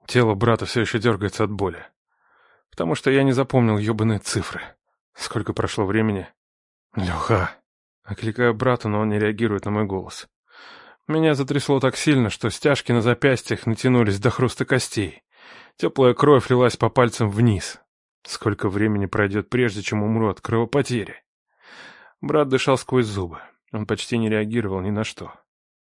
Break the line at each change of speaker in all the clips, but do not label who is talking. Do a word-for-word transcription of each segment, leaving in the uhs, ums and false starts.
Тело брата все еще дергается от боли. Потому что я не запомнил ебаные цифры. Сколько прошло времени? Леха. Окликаю брата, но он не реагирует на мой голос. Меня затрясло так сильно, что стяжки на запястьях натянулись до хруста костей. Теплая кровь лилась по пальцам вниз. Сколько времени пройдет, прежде чем умру от кровопотери? Брат дышал сквозь зубы. Он почти не реагировал ни на что.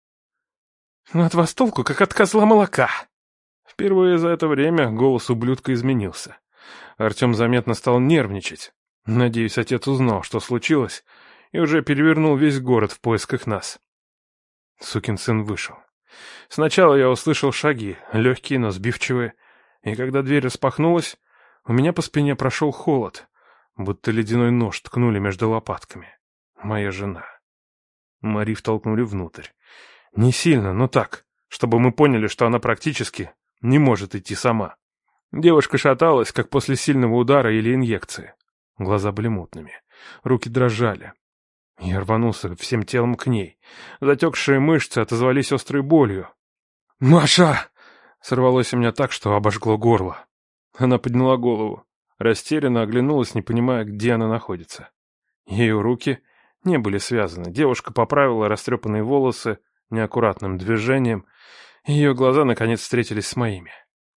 «Ну от вас толку, как от козла молока!» Впервые за это время голос ублюдка изменился. Артем заметно стал нервничать. Надеюсь, отец узнал, что случилось, и уже перевернул весь город в поисках нас. Сукин сын вышел. Сначала я услышал шаги, легкие, но сбивчивые, и когда дверь распахнулась, у меня по спине прошел холод, будто ледяной нож ткнули между лопатками. Моя жена. Мари втолкнули внутрь. Не сильно, но так, чтобы мы поняли, что она практически не может идти сама. Девушка шаталась, как после сильного удара или инъекции. Глаза были мутными, руки дрожали. Я рванулся всем телом к ней. Затекшие мышцы отозвались острой болью. «Маша!» — сорвалось у меня так, что обожгло горло. Она подняла голову, растерянно оглянулась, не понимая, где она находится. Ее руки не были связаны. Девушка поправила растрепанные волосы неаккуратным движением. Ее глаза, наконец, встретились с моими.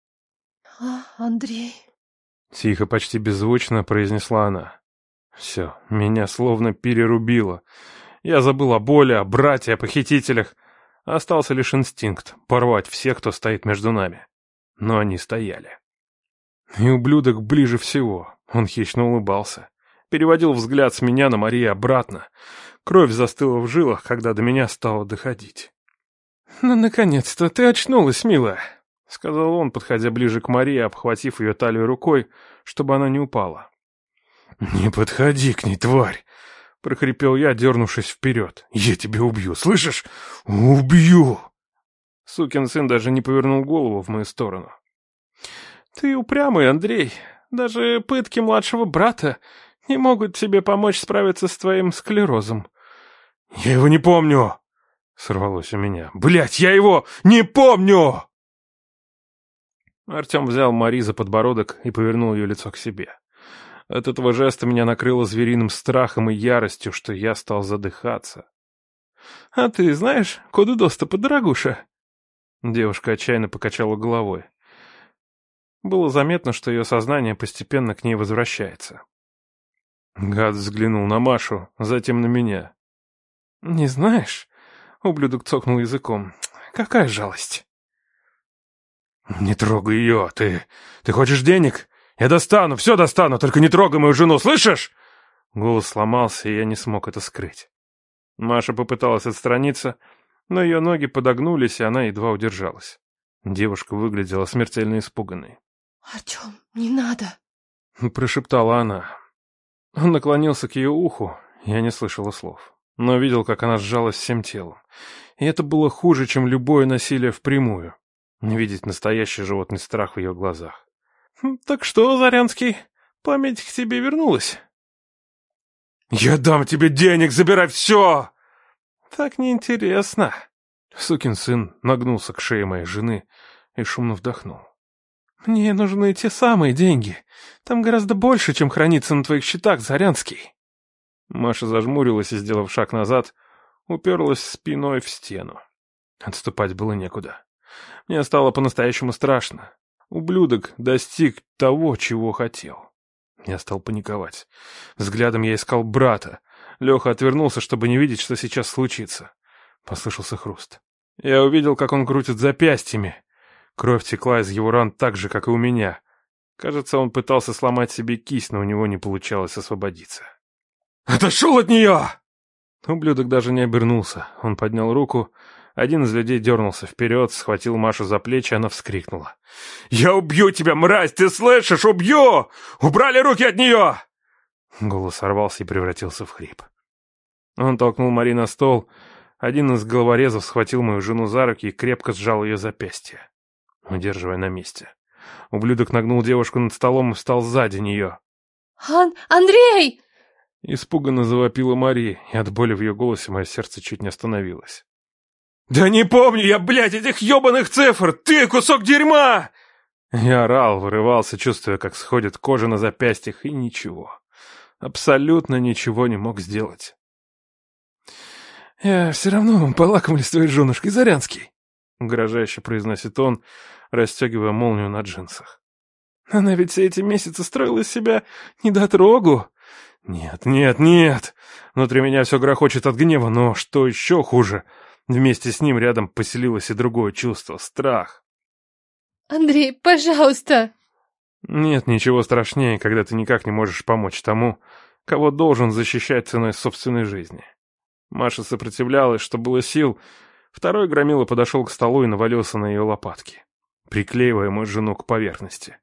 «А, Андрей...»
Тихо, почти беззвучно произнесла она. Все, меня словно перерубило. Я забыл о боли, о брате, о похитителях. Остался лишь инстинкт — порвать всех, кто стоит между нами. Но они стояли. И ублюдок ближе всего. Он хищно улыбался. Переводил взгляд с меня на Марию обратно. Кровь застыла в жилах, когда до меня стало доходить. «Ну, наконец-то ты очнулась, милая», — сказал он, подходя ближе к Марии, обхватив ее талию рукой, чтобы она не упала. «Не подходи к ней, тварь!» — прохрипел я, дернувшись вперед. «Я тебя убью, слышишь? Убью!» Сукин сын даже не повернул голову в мою сторону. «Ты упрямый, Андрей. Даже пытки младшего брата не могут тебе помочь справиться с твоим склерозом». «Я его не помню!» — сорвалось у меня. «Блядь, я его не помню!» Артем взял Мари за подбородок и повернул ее лицо к себе. От этого жеста меня накрыло звериным страхом и яростью, что я стал задыхаться. «А ты знаешь коды доступа, дорогуша?» Девушка отчаянно покачала головой. Было заметно, что ее сознание постепенно к ней возвращается. Гад взглянул на Машу, затем на меня. «Не знаешь?» — ублюдок цокнул языком. «Какая жалость!» «Не трогай ее! Ты... ты хочешь денег? Я достану, все достану, только не трогай мою жену, слышишь?» Голос сломался, и я не смог это скрыть. Маша попыталась отстраниться, но ее ноги подогнулись, и она едва удержалась. Девушка выглядела смертельно испуганной.
«Артем, не надо!»
— прошептала она. Он наклонился к ее уху, я не слышала слов, но видел, как она сжалась всем телом. И это было хуже, чем любое насилие впрямую. Не видеть настоящий животный страх в ее глазах. «Так что, Зарянский, память к тебе вернулась?» «Я дам тебе денег, забирай все!» «Так неинтересно!» Сукин сын нагнулся к шее моей жены и шумно вдохнул. «Мне нужны те самые деньги. Там гораздо больше, чем хранится на твоих счетах, Зарянский». Маша зажмурилась и, сделав шаг назад, уперлась спиной в стену. Отступать было некуда. Мне стало по-настоящему страшно. Ублюдок достиг того, чего хотел. Я стал паниковать. Взглядом я искал брата. Леха отвернулся, чтобы не видеть, что сейчас случится. Послышался хруст. Я увидел, как он крутит запястьями. Кровь текла из его ран так же, как и у меня. Кажется, он пытался сломать себе кисть, но у него не получалось освободиться. «Отошел от нее!» Ублюдок даже не обернулся. Он поднял руку. Один из людей дернулся вперед, схватил Машу за плечи, она вскрикнула. «Я убью тебя, мразь, ты слышишь? Убью! Убрали руки от нее!» Голос сорвался и превратился в хрип. Он толкнул Мари на стол. Один из головорезов схватил мою жену за руки и крепко сжал ее запястье, удерживая на месте. Ублюдок нагнул девушку над столом и встал сзади нее.
Ан Андрей!
Испуганно завопила Мари, и от боли в ее голосе мое сердце чуть не остановилось. «Да не помню я, блядь, этих ебаных цифр! Ты кусок дерьма!» Я орал, вырывался, чувствуя, как сходит кожа на запястьях, и ничего. Абсолютно ничего не мог сделать. «Я все равно полакомлюсь твоей женушкой, Зарянский», — угрожающе произносит он, расстегивая молнию на джинсах. «Она ведь все эти месяцы строила из себя недотрогу». «Нет, нет, нет!» Внутри меня все грохочет от гнева, но что еще хуже, вместе с ним рядом поселилось и другое чувство — страх.
«Андрей, пожалуйста!»
Нет ничего страшнее, когда ты никак не можешь помочь тому, кого должен защищать ценой собственной жизни. Маша сопротивлялась, что было сил. Второй громила подошел к столу и навалился на ее лопатки, приклеивая мою жену к поверхности.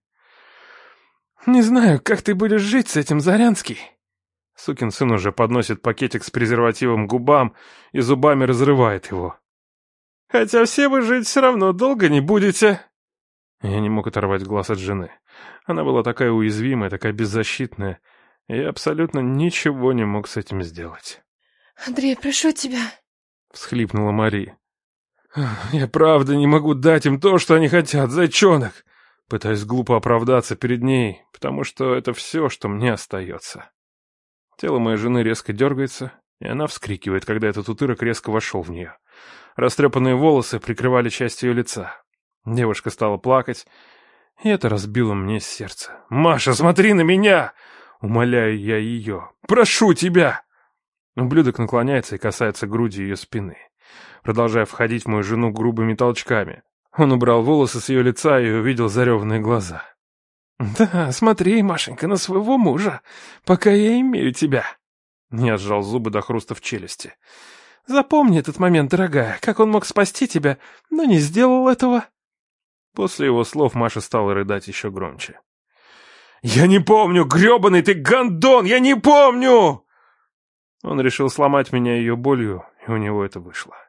«Не знаю, как ты будешь жить с этим, Зарянский». Сукин сын уже подносит пакетик с презервативом к губам и зубами разрывает его. «Хотя все вы жить все равно долго не будете». Я не мог оторвать глаз от жены. Она была такая уязвимая, такая беззащитная. И я абсолютно ничего не мог с этим сделать.
«Андрей, прошу тебя»,
— всхлипнула Мари. «Я правда не могу дать им то, что они хотят, зайчонок!» Пытаюсь глупо оправдаться перед ней, потому что это все, что мне остается. Тело моей жены резко дергается, и она вскрикивает, когда этот утырок резко вошел в нее. Растрепанные волосы прикрывали часть ее лица. Девушка стала плакать, и это разбило мне сердце. «Маша, смотри на меня!» — умоляю я ее. «Прошу тебя!» Ублюдок наклоняется и касается груди ее спины, продолжая входить в мою жену грубыми толчками. Он убрал волосы с ее лица и увидел зареванные глаза. «Да, смотри, Машенька, на своего мужа, пока я имею тебя!» Я сжал зубы до хруста в челюсти. «Запомни этот момент, дорогая, как он мог спасти тебя, но не сделал этого!» После его слов Маша стала рыдать еще громче. «Я не помню, гребаный ты гондон, я не помню!» Он решил сломать меня ее болью, и у него это вышло.